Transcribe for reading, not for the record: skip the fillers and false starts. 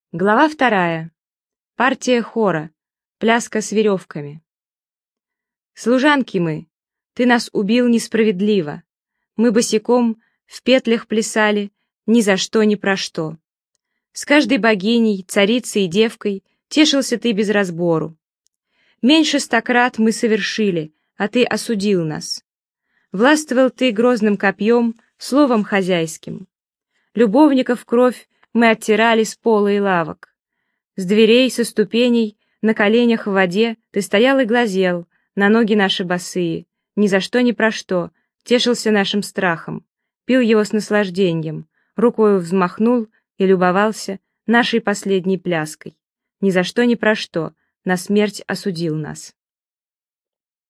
Глава 2. Партия хора. Пляска с веревками. Служанки мы, ты нас убил несправедливо. Мы босиком в петлях плясали, ни за что, ни про что. С каждой богиней, царицей и девкой тешился ты без разбору. Меньше 100 крат мы совершили, а ты осудил нас. Властвовал ты грозным копьем, словом хозяйским. Любовников кровь мы оттирали с пола и лавок. С дверей, со ступеней, на коленях в воде ты стоял и глазел на ноги наши босые, ни за что, ни про что, тешился нашим страхом, пил его с наслаждением, рукою взмахнул и любовался нашей последней пляской. Ни за что, ни про что, на смерть осудил нас.